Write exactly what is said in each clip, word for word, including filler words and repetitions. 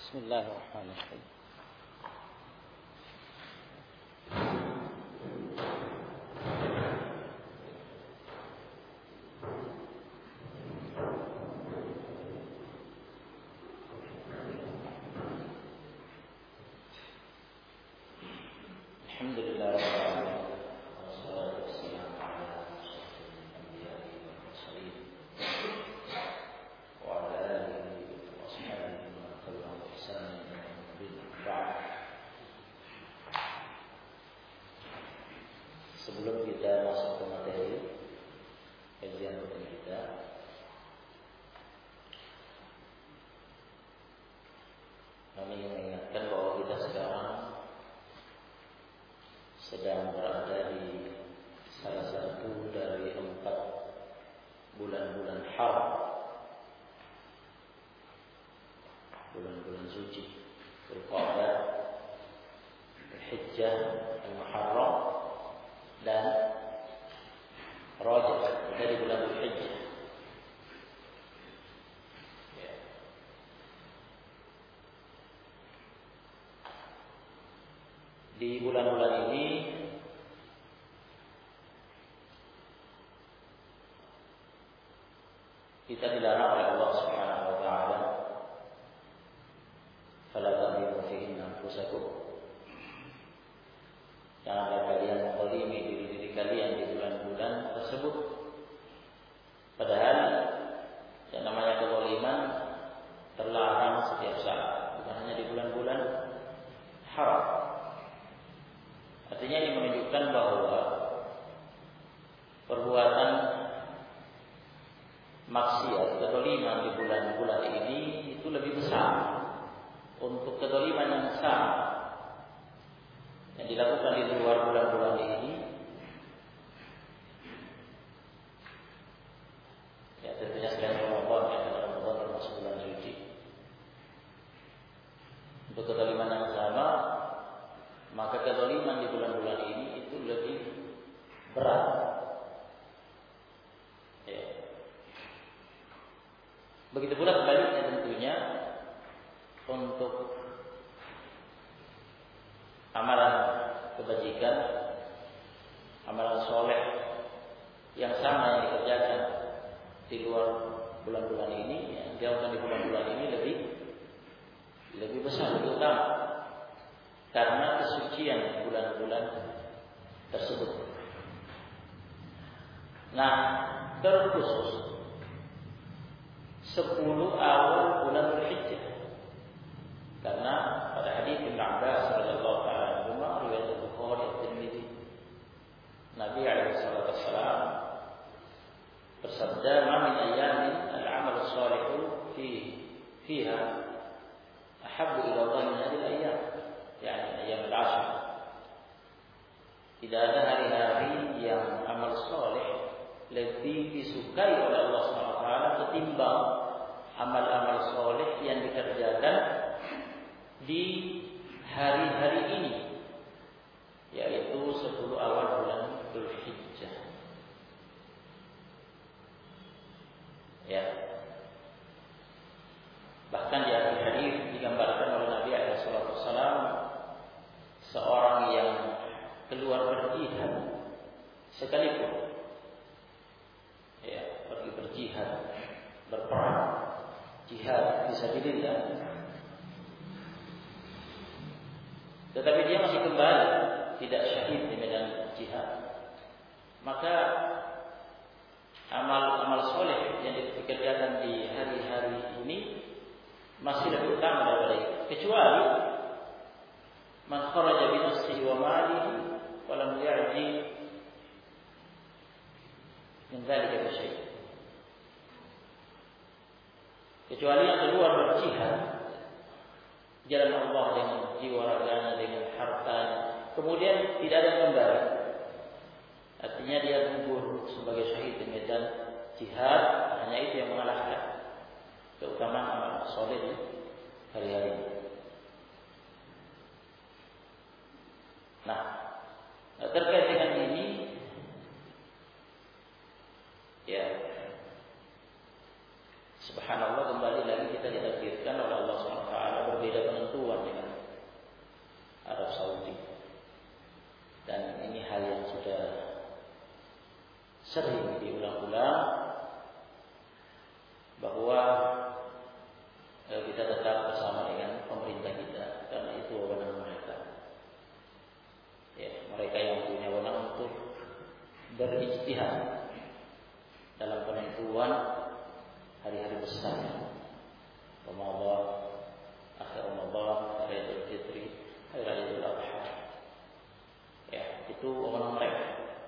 بسم الله الرحمن الرحيم. الحمد لله رب العالمين والصلاة والسلام على أشرف الأنبياء والمرسلين وعلى آله وأصحابه ومن تبعهم بإحسان إلى يوم الدين. بعد, sebelum kita masuk ke materi kajian rutin kita, kami ingin mengingatkan bahwa kita sekarang sedang berada di salah satu dari empat bulan-bulan haram, bulan-bulan suci, Dzulqa'dah, Dzulhijjah, Al-Muharram, dan Rajab dari bulan Dzulhijjah. Ya. Di bulan-bulan ini kita dilarang oleh Allah Subhanahu wa taala, "Fala tadhimu fihinna anfusakum." Janganlah kalian menzalimi diri-diri kalian di bulan-bulan tersebut. Padahal yang namanya kezaliman terlarang setiap saat, bukan hanya di bulan-bulan haram. Artinya ini menunjukkan bahwa perbuatan maksiat, kezaliman di bulan-bulan ini itu lebih besar untuk kezaliman yang sama yang dilakukan di luar bulan-bulan ini. Ya, tentunya selain Ramadan, ya, karena Ramadan termasuk bulan suci. Untuk kezaliman yang sama, maka kezaliman di bulan-bulan ini itu lebih berat. Ya. Begitu pula sebaliknya tentunya untuk amalan kebajikan, amalan soleh yang sama yang dikerjakan di luar bulan-bulan ini, yang dilakukan di bulan-bulan ini lebih lebih besar, lebih utama, karena kesucian bulan-bulan tersebut. Nah, terkhusus sepuluh awal bulan Dzulhijjah, karena pada hadis Ibnu Abbas radhiyallahu taala anhu, riwayat Bukhari dan Tirmidzi, Nabi alaihi salatu wassalam bersabda, "Ma min ayyamin al-'amal as-salihu fi fiha ahabbu ila Allah min hadhihi al-ayyam." Yani ayam al-ashr. Tidak ada hari-hari yang amal soleh lebih disukai oleh Allah subhanahu wa taala ketimbang amal-amal soleh yang dikerjakan di hari-hari ini, yaitu sepuluh awal bulan Dzulhijjah. Ya. Bahkan di akhir hadis digambarkan oleh Nabi alaihi salatu wasallam seorang yang keluar berjihad sekalipun, ya, pergi berjihad, berperang, jihad fisabilillah, tetapi dia masih kembali tidak syahid di medan jihad, maka amal-amal soleh yang dikerjakan di hari-hari ini masih lebih utama daripada itu, kecuali man kharaja bi nafsihi wa malihi wa lam yarji min dzalika syai'. Kecuali yang keluar berjihad jalan Allah dengan jiwa raganya, dengan hartanya, kemudian tidak ada kembali, artinya dia gugur sebagai syahid di medan jihad, hanya itu yang mengalahkan keutamaan amal soleh di hari-hari ini. Nah, terkait dengan ini, ya, subhanallah, kembali lagi kita ditakdirkan oleh Allah subhanahu wa taala berbeda agar kita tetap bersama dengan pemerintah kita, karena itu wewenang mereka. Ya, mereka yang punya wewenang untuk berijtihad dalam penentuan hari-hari besar, Ramadan, akhir Ramadan, hari Idul Fitri, hari Idul Adha. Ya, itu wewenang mereka.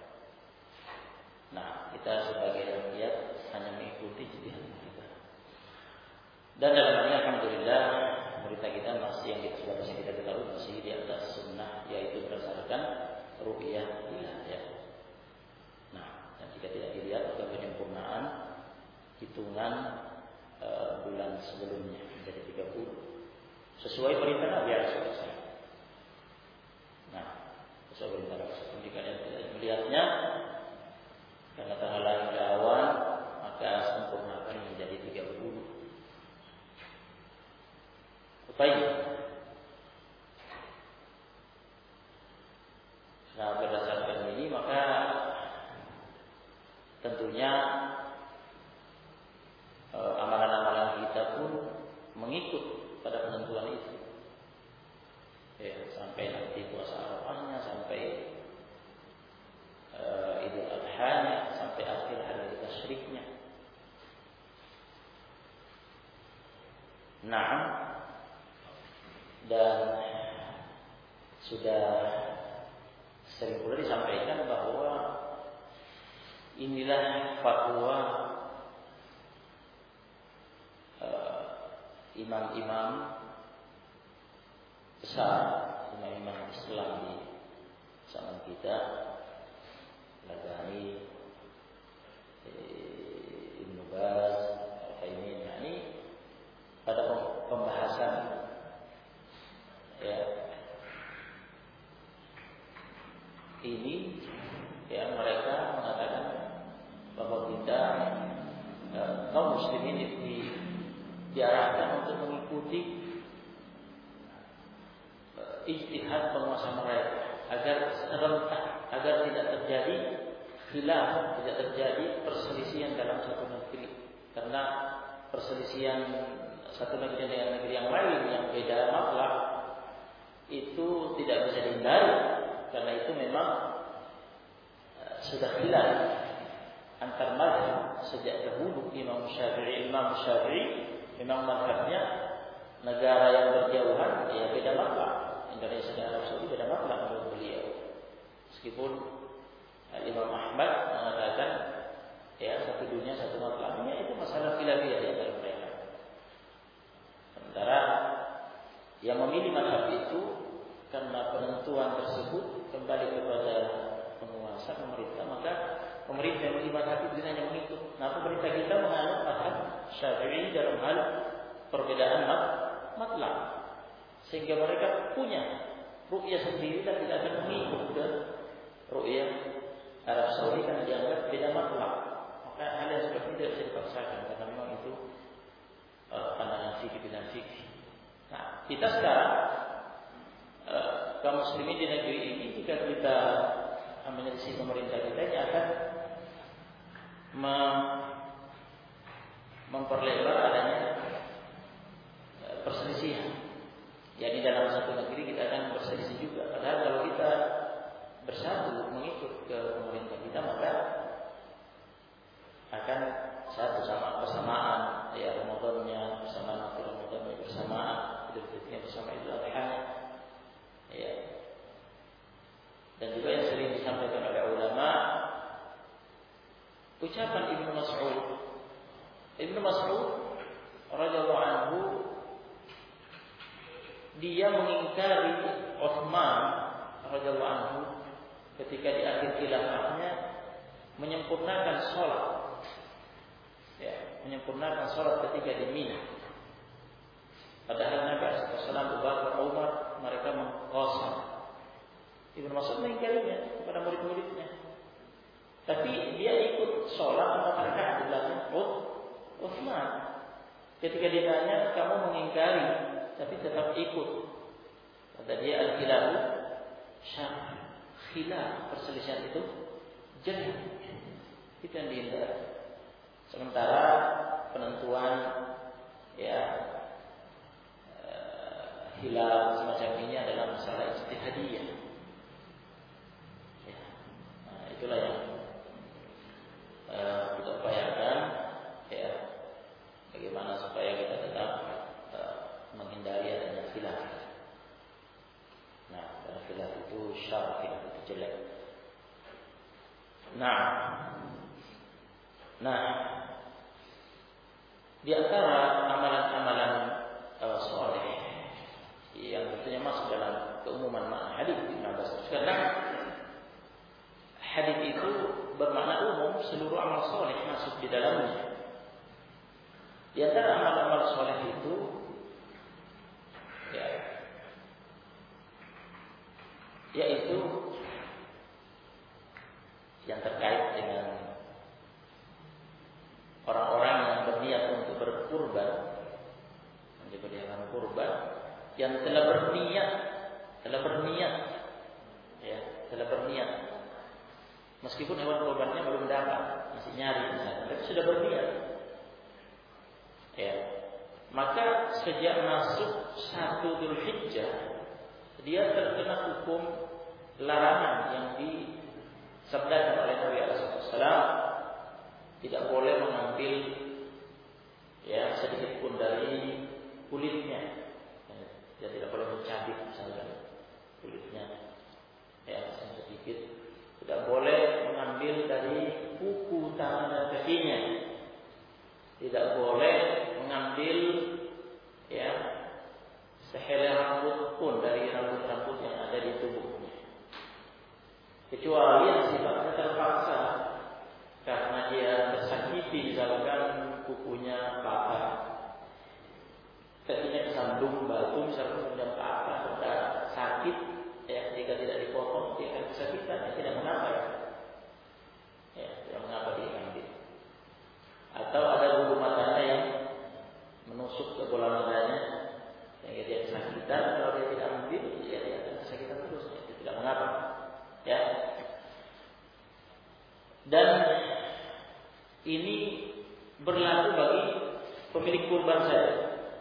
Nah, kita sebagai rakyat hanya mengikuti ijtihad kita. Dan dalam ini alhamdulillah berita kita masih yang kita sudah masih kita ketahui masih di atas sunnah, yaitu berdasarkan ru'yah hilal ya. Nah, dan jika tidak dilihat maka penyempurnaan hitungan e, bulan sebelumnya menjadi tiga puluh sesuai perintah Nabi sallallahu alaihi wasallam. Nah, sesuai perintah Nabi sallallahu alaihi wasallam, jika tidak melihatnya karena tanggal lahir awan maka sempurnakan menjadi tiga puluh. Baik. Nah, berdasarkan ini maka tentunya eh, amalan-amalan kita pun mengikut pada penentuan itu. Ya, sampai nanti puasa Arafahnya, sampai eh, Idul Adha-nya, sampai akhir hari tasyriknya. Nah, dan sudah sering pula disampaikan bahwa inilah fatwa uh, imam-imam besar, imam-imam Islam di zaman kita, Al-Albani, Ibnu Baz, Al-Utsaimin, ini pada pembahasan ya ini ya mereka mengatakan bahwa kita eh, kaum muslimin di, diarahkan untuk mengikuti eh, ijtihad penguasa mereka agar serentak, agar tidak terjadi khilaf, tidak terjadi perselisihan dalam satu negeri, karena perselisihan satu negeri dengan negeri yang lain yang beda makhluk itu tidak bisa dihindari, karena itu memang uh, sudah khilaf antar mazhab sejak dahulu. Imam Syafi'i, Imam Syafi'i memang mazhabnya negara yang berjauhan ya beda makhluk. Indonesia dan Arab Saudi beda makhluk menurut beliau. Meskipun uh, Imam Ahmad mengatakan ya satu dunia satu makhluknya, itu masalah khilafiyah di antara mereka. Sementara yang memilih mazhab itu karena penentuan tersebut kembali kepada penguasa pemerintah, maka pemerintah yang memilih mazhab itu hanya mengikut. Nah, pemerintah kita menganut mazhab Syafi'i dalam hal perbedaan mazhab, sehingga mereka punya ru'yah sendiri dan tidak akan mengikut ke ru'yah Arab Saudi karena dianggap beda mazhab. Maka hal yang seperti itu tidak bisa dipaksakan karena memang itu uh, pandangan fikih dan fikih. Nah, kita sekarang uh, kaum muslimin di negeri ini, jika kita menyelisih pemerintah kita, ini akan mem- memperlebar adanya uh, perselisihan. Jadi dalam satu negeri kita akan berselisih juga. Padahal kalau kita bersatu mengikut ke pemerintah kita, maka akan satu sama bersamaan ya Ramadannya bersamaan, akhir Ramadannya bersamaan, Idul Fitrinya bersama Idul Adha ya. Dan juga yang sering disampaikan oleh ulama, ucapan Ibnu Mas'ud Ibnu Mas'ud radhiyallahu anhu, dia mengingkari Utsman radhiyallahu anhu ketika di akhir khilafahnya menyempurnakan sholat ya, menyempurnakan sholat ketika di Mina. Padahal Nabi shallallahu alaihi wasallam, Abu Bakar, Umar, mereka mengqasam. Ibnu Mas'ud mengingkarinya kepada murid-muridnya. Tapi dia ikut sholat empat rakaat di belakang Utsman. Ketika ditanya, kamu mengingkari tapi tetap ikut, kata dia, al-khilafu syarr, khilaf, perselisihan itu jelas, itu yang dihindari. Sementara penentuan ya hilal semacam ini adalah masalah ijtihadiyah. Ya. Nah, itulah yang uh, kita upayakan, ya, bagaimana supaya kita tetap uh, menghindari adanya khilaf. Nah, karena khilaf itu syarr, khilaf itu jelek. Nah, nah, di antara amalan-amalan uh, soleh yang tentunya masuk dalam keumuman makna hadis Ibnu Abbas, karena hadis itu bermakna umum, seluruh amal soleh masuk di dalamnya. Di antara amal-amal soleh itu, ya, yaitu yang terkait dengan orang-orang yang berniat untuk berkurban, menyembelihkan kurban, yang telah berniat, telah berniat, ya, telah berniat, meskipun hewan kurbannya belum dapat, masih nyari, misalnya, tapi sudah berniat, ya, maka sejak masuk satu Dzulhijjah dia terkena hukum larangan yang disabdakan oleh Nabi shallallahu alaihi wasallam. Tidak boleh mengambil, ya, sedikit pun dari kulitnya. Ya, tidak boleh mencabik misalnya kulitnya, ya, sedikit. Tidak boleh mengambil dari kuku tangan dan kakinya. Tidak boleh mengambil, ya, sehelai rambut pun dari rambut-rambut yang ada di tubuhnya, kecuali yang sifatnya terpaksa karena dia tersakiti, misalkan kukunya patah, kakinya kesandung batu, misalkan kemudian patah, sudah sakit, ya, jika tidak dipotong dia akan kesakitan, ya, tidak mengapa, ya, ya, tidak mengapa diambil. Atau ada bulu matanya yang menusuk ke bola matanya, sehingga dia kesakitan. Kalau dia tidak ambil, ya, dia akan kesakitan terus, ya, tidak mengapa, ya. Dan ini berlaku bagi pemilik kurban saja.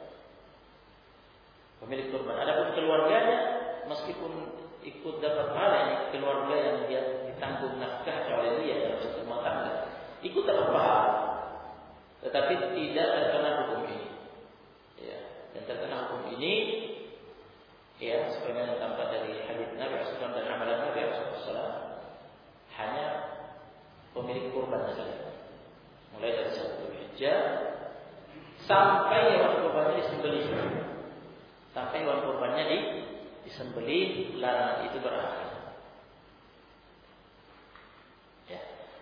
Pemilik kurban. Adapun keluarganya, meskipun ikut dapat pahala, ini keluarga yang dia ditanggung nafkah oleh dia dalam satu rumah tangga, ikut dapat pahala, tetapi tidak terkena hukum ini. Ya, dan terkena hukum ini, ya, sebagaimana yang tampak dari hadits Nabi shallallahu alaihi wasallam dan amalan Nabi shallallahu alaihi wasallam, hanya pemilik kurban saja. Mulai dari satu Dzulhijjah sampai hewan kurbannya disembelih, sampai hewan kurbannya di disembelih, larangan itu berakhir. Ya.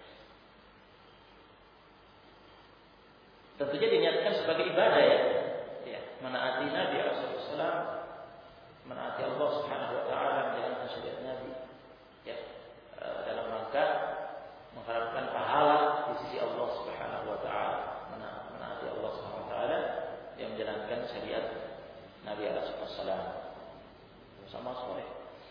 Tentunya diniatkan sebagai ibadah, ya, ya, menaati Nabi shallallahu alaihi wasallam, menaati Allah Subhanahu wa taala, menjalankan syariat Nabi, ya, dalam rangka mengharapkan pahala di sisi Allah Subhanahu wa taala, menaati Allah Subhanahu wa taala yang menjalankan syariat Nabi alaihi wasallam. Sama soleh.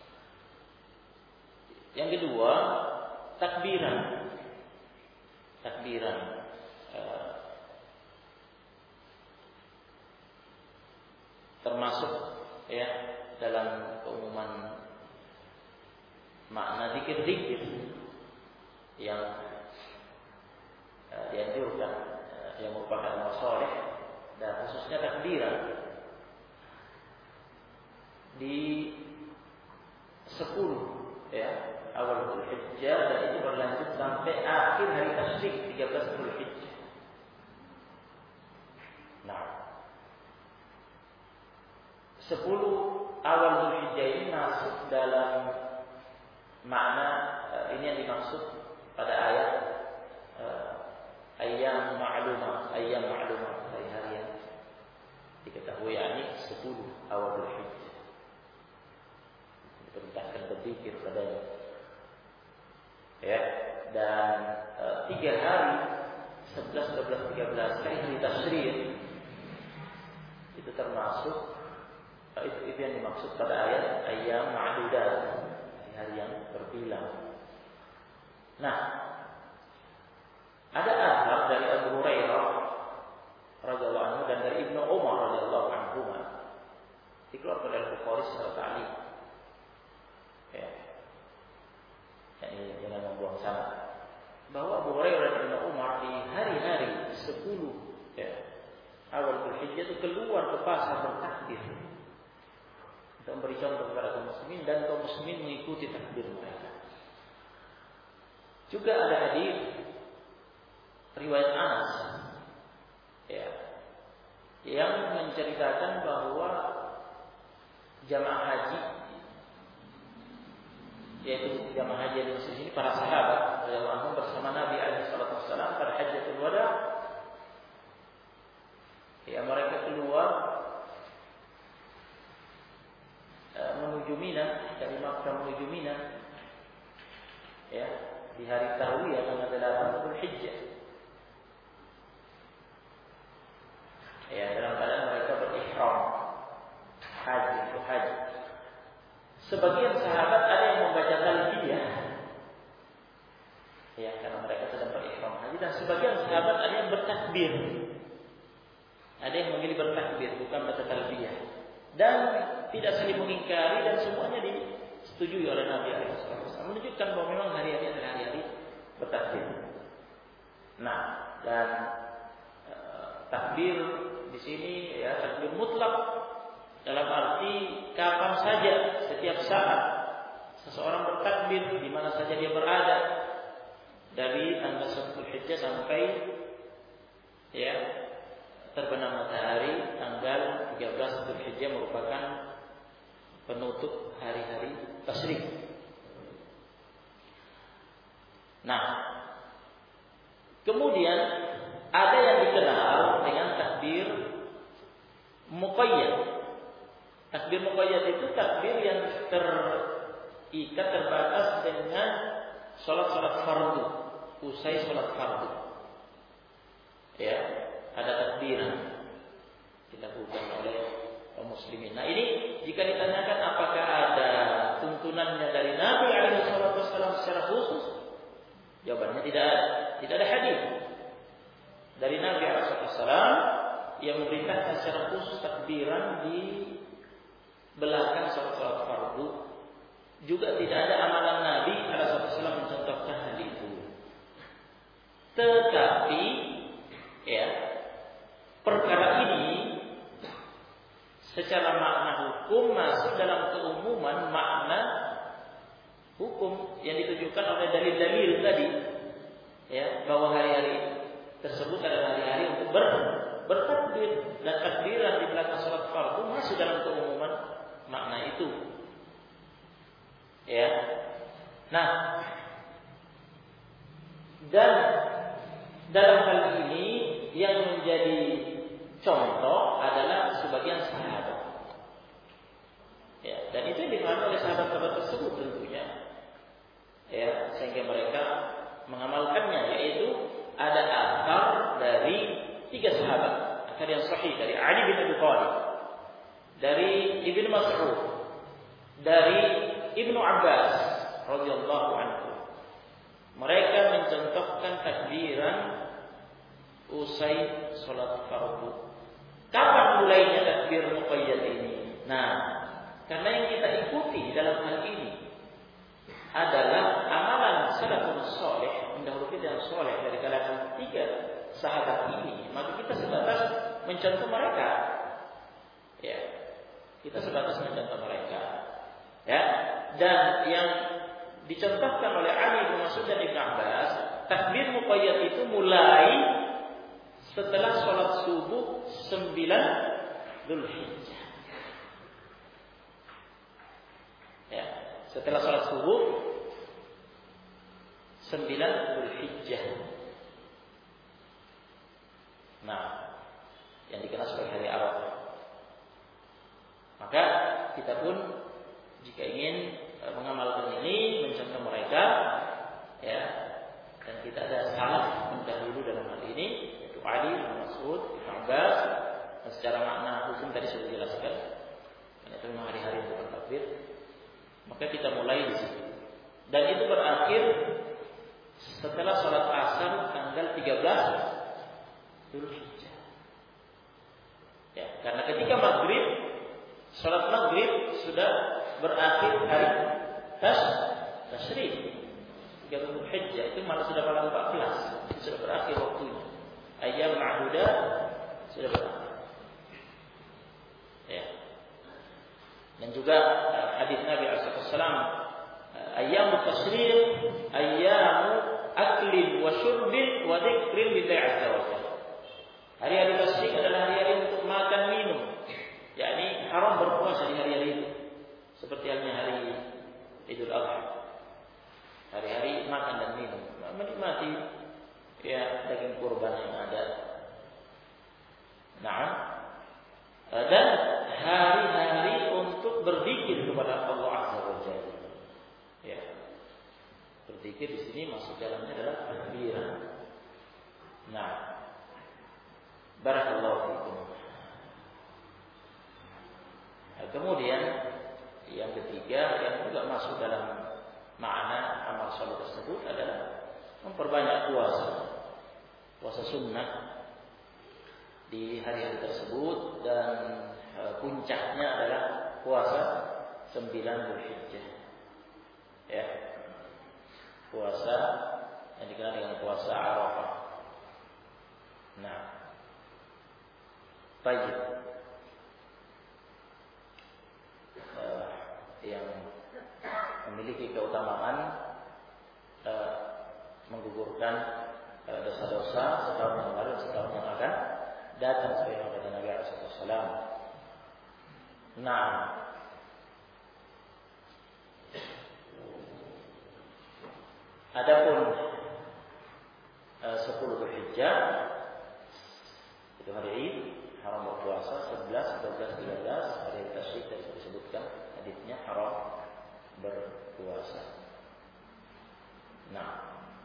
Yang kedua, takbiran. Takbiran. Eh, termasuk, ya, dalam keumuman makna zikir-zikir yang uh, dianjurkan, uh, yang merupakan amal soleh, dan khususnya takbiran di sepuluh, ya, awal Dzulhijjah, dan itu berlanjut sampai akhir hari tasyrik tiga belas Dzulhijjah. Nah, sepuluh awal Dzulhijjah ini masuk dalam makna, uh, ini yang dimaksud pada ayat uh, ayyam ma'lumah, ayyam ma'lumah, hari-hari yang diketahui, yakni sepuluh awal Dzulhijjah. Diperintahkan berzikir padanya, ya, dan e, tiga hari, sebelas, dua belas, tiga belas hari hari tasyrik itu termasuk, itu, itu yang dimaksud pada ayat ayyam ma'dudat, hari-hari yang terbilang. Nah, ada asar dari Abu Hurairah radhiyallahu anhu dan dari Ibnu Umar radhiyallahu anhu, dikeluarkan oleh Bukhari secara ta'liq. Ya. Jadi jangan membuang sama. Bahwa Abu Hurairah dan Umar di hari-hari sepuluh ya, awal Dzulhijjah itu keluar ke pasar bertakbir untuk memberi contoh kepada kaum muslimin dan kaum muslimin mengikuti takbir mereka. Juga ada hadis riwayat Anas ya, yang menceritakan bahwa jamaah haji, yaitu jamaah haji di sini para sahabat radhiyallahu anhum bersama Nabi alaihi salatu wasallam pada Hajjatul Wada, ya mereka keluar uh, menuju Mina, dari Makkah menuju Mina, ya di hari Tarwiyah tanggal delapan Dzulhijjah. Ya dalam keadaan mereka berihram haji untuk haji. Sebagian sahabat ada yang membaca talbiyah, ya karena mereka sedang berihram haji, dan sebagian sahabat ada yang bertakbir, ada yang memilih bertakbir bukan baca talbiyah, dan tidak saling mengingkari dan semuanya disetujui oleh Nabi alaihi wasallam, menunjukkan bahwa memang hari-hari adalah hari-hari bertakbir. Nah, dan e, takbir di sini ya takbir mutlak. Dalam arti kapan saja, setiap saat seseorang bertakbir di mana saja dia berada, dari tanggal sepuluh Dzulhijjah sampai ya terbenam matahari tanggal tiga belas Dzulhijjah merupakan penutup hari-hari tasyrik. Nah, kemudian ada yang dikenal dengan takbir muqayyad. Takbir muqayyad itu takbir yang terikat, terbatas dengan sholat-sholat fardu, usai sholat fardu. Ya, ada takbiran dilakukan oleh kaum muslimin. Nah ini jika ditanyakan apakah ada tuntunannya dari Nabi alaihi wasallam secara khusus, jawabannya tidak ada. Tidak ada hadis dari Nabi alaihi wasallam yang memerintahkan secara khusus takbiran di belakang sholat-sholat fardu. Juga tidak ada amalan Nabi alaihi wasallam mencontohkan hal itu. Tetapi ya, perkara ini secara makna hukum masuk dalam keumuman makna hukum yang ditujukan oleh dalil-dalil tadi. Ya, bahwa hari-hari tersebut adalah hari-hari untuk ber, bertakbir, dan takbiran di belakang sholat fardu masuk dalam keumuman makna itu. Ya. Nah, dan dalam hal ini yang menjadi contoh adalah sebagian sahabat. Ya, dan itu yang dipahami oleh sahabat-sahabat tersebut tentunya. Ya, sehingga mereka mengamalkannya, yaitu ada athar dari tiga sahabat, athar yang sahih dari Ali bin Abi Thalib, dari Ibnu Mas'ud, dari Ibnu Abbas radhiyallahu anhu. Mereka mencontohkan takbiran usai salat fardu. Kapan mulainya takbir muqayyad ini? Nah, karena yang kita ikuti dalam hal ini adalah amalan salafus saleh, pendahulu kita yang saleh dari kalangan tiga sahabat ini, maka kita sebatas mencontoh mereka. Ya, kita sebatas mencontoh mereka. Ya, dan yang dicontohkan oleh Ali bin Mas'ud dan Ibnu Abbas, takbir muqayyad itu mulai setelah sholat subuh sembilan Dzulhijjah. Ya, setelah sholat subuh sembilan Dzulhijjah. Nah, yang dikenal sebagai hari Arafah. Maka kita pun jika ingin mengamalkan ini, mencontoh mereka, ya, dan kita ada salaf pendahulu dalam hal ini, yaitu Ali bin Mas'ud, Ibnu Abbas, dan secara makna hukum tadi sudah dijelaskan, dan itu memang hari-hari untuk bertakbir, maka kita mulai di situ. Dan itu berakhir setelah sholat asar tanggal tiga belas Dzulhijjah. Ya, karena ketika maghrib Salat maghrib sudah berakhir hari tas tasyrik. tiga puluh Hijjah itu malah sudah malam empat belas, sudah berakhir waktunya. Ayyam ma'dudah sudah berakhir. Ya. Dan juga hadis Nabi sallallahu alaihi wasallam, ayyam tasyrik ayyam aklin wa syurbin wa dzikrin lillahi azza wa jalla. Hari-hari tasyrik adalah hari-hari untuk makan minum. Yakni haram berpuasa di hari-hari itu. Seperti halnya hari Idul Adha. Hari-hari makan dan minum, menikmati ya daging kurban yang ada. Nah, dan hari-hari untuk berzikir kepada Allah Azza wa Jalla. Ya. Berzikir di sini masuk dalamnya adalah takbiran. Nah, barakallahu fiikum. Nah, kemudian yang ketiga yang juga masuk dalam makna amal salat tersebut adalah memperbanyak puasa, puasa sunnah di hari-hari tersebut, dan e, puncaknya adalah puasa sembilan Dzulhijjah. Ya, puasa yang dikenal dengan puasa Arafah. Nah, baik. Uh, yang memiliki keutamaan uh, menggugurkan uh, dosa-dosa setahun yang lalu, setahun yang akan datang, sebagaimana kata Nabi sallallahu alaihi wasallam. Nah, adapun uh, sepuluh Dzulhijjah itu hari Id, haram berpuasa. Sebelas, dua belas, tiga belas hari tasyrik yang disebutkan hadisnya haram berpuasa. Nah,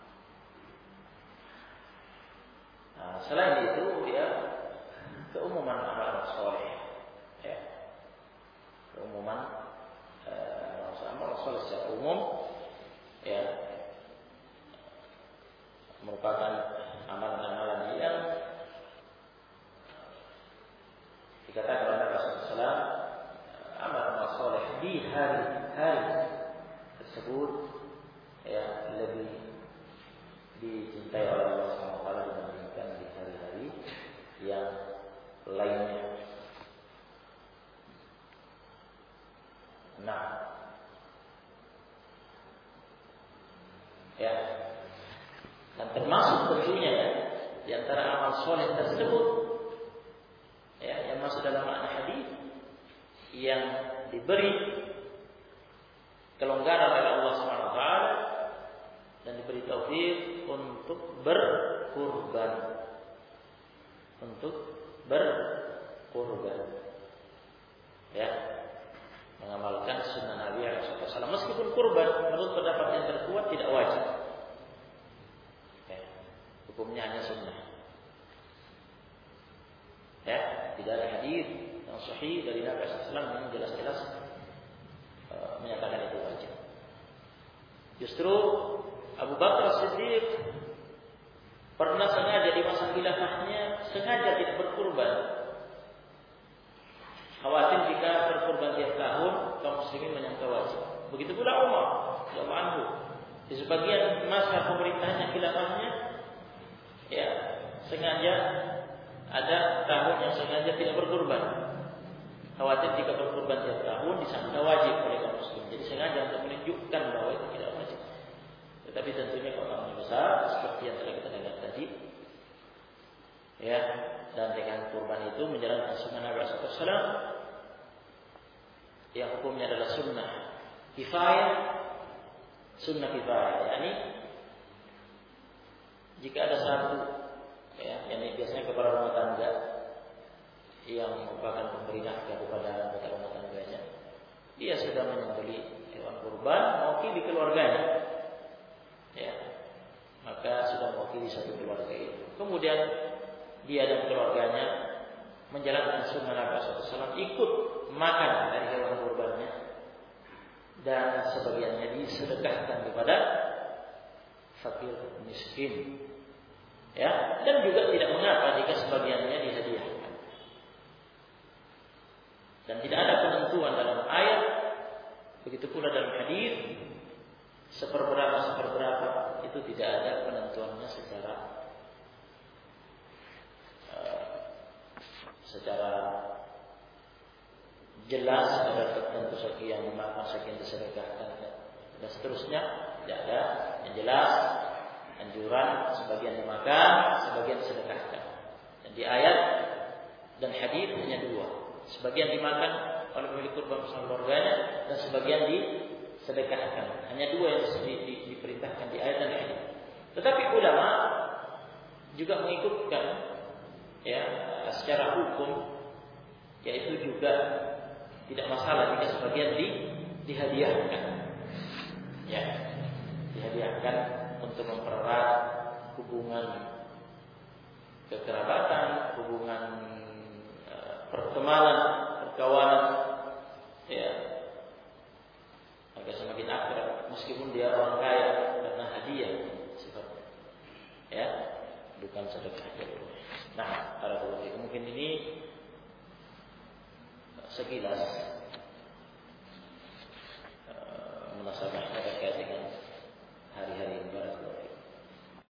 nah selain itu ya keumuman amal soleh, ya keumuman eh, amal soleh secara umum ya merupakan amalan-amalan yang dikatakan oleh Nabi sallallahu alaihi wasallam amal-amal soleh di hari-hari tersebut ya lebih dicintai oleh Allah subhanahu wa taala dibandingkan di hari-hari yang lainnya. Nah, ya, dan termasuk tentunya ya di antara amal soleh tersebut ya yang masuk dalam makna hadis yang diberi kelonggaran oleh Allah Subhanahu wa taala dan diberi taufik untuk berkurban. Untuk berkurban. Ya. Mengamalkan sunnah Nabi sallallahu alaihi wasallam. Meskipun kurban menurut pendapat yang terkuat tidak wajib. Ya. Hukumnya hanya sunnah. Ya, tidak ada hadis yang sahih dari Nabi sallallahu alaihi wasallam yang jelas-jelas uh, menyatakan itu wajib. Justru Abu Bakar Siddiq pernah sengaja di masa khilafahnya sengaja tidak berkurban. Khawatir jika berkurban tiap tahun kaum muslimin menyangka wajib. Begitu pula Umar radhiyallahu anhu. Di sebagian masa pemerintahannya khilafahnya ya sengaja ada tahun yang sengaja tidak berkurban. Khawatir jika berkurban tiap tahun disangka wajib oleh kaum muslimin. Jadi sengaja untuk menunjukkan bahwa itu tidak wajib. Tetapi tentunya keutamaan besar seperti yang telah kita dengar tadi. Ya, dan dengan kurban itu menjalankan sunnah Nabi sallallahu alaihi wasallam yang hukumnya adalah sunnah kifayah, sunnah kifayah, yakni jika ada satu ya, yang biasanya kepala rumah tangga yang merupakan pemberi nafkah kepada anggota rumah tangganya, dia sudah menyembelih hewan kurban mewakili keluarganya, ya, maka sudah mewakili satu keluarga itu. Kemudian dia dan keluarganya menjalankan sunnah Nabi sallallahu alaihi wasallam, ikut makan dari hewan kurbannya dan sebagiannya disedekahkan kepada fakir miskin. Ya, dan juga tidak mengapa jika sebagiannya dihadiahkan. Dan tidak ada penentuan dalam ayat, begitu pula dalam hadis seperberapa seperberapa, itu tidak ada penentuannya secara uh, secara jelas. Ada tertentu sekian dimakan, sekian disedekahkan dan seterusnya. Tidak ada yang jelas. Anjuran sebagian dimakan, sebagian disedekahkan. Dan di ayat dan hadis hanya dua. Sebagian dimakan oleh pemilik kurban bersama keluarganya dan sebagian disedekahkan. Hanya dua yang di, di, diperintahkan di ayat dan hadis. Tetapi ulama juga mengikutkan ya secara hukum, yaitu juga tidak masalah jika sebagian di, dihadiahkan. Ya, dihadiahkan untuk mempererat hubungan kekerabatan, hubungan e, pertemanan, perkawanan, ya, agar semakin akrab meskipun dia orang kaya karena hadiah sifatnya, ya, bukan sedekah. Nah, para ulama mungkin ini sekilas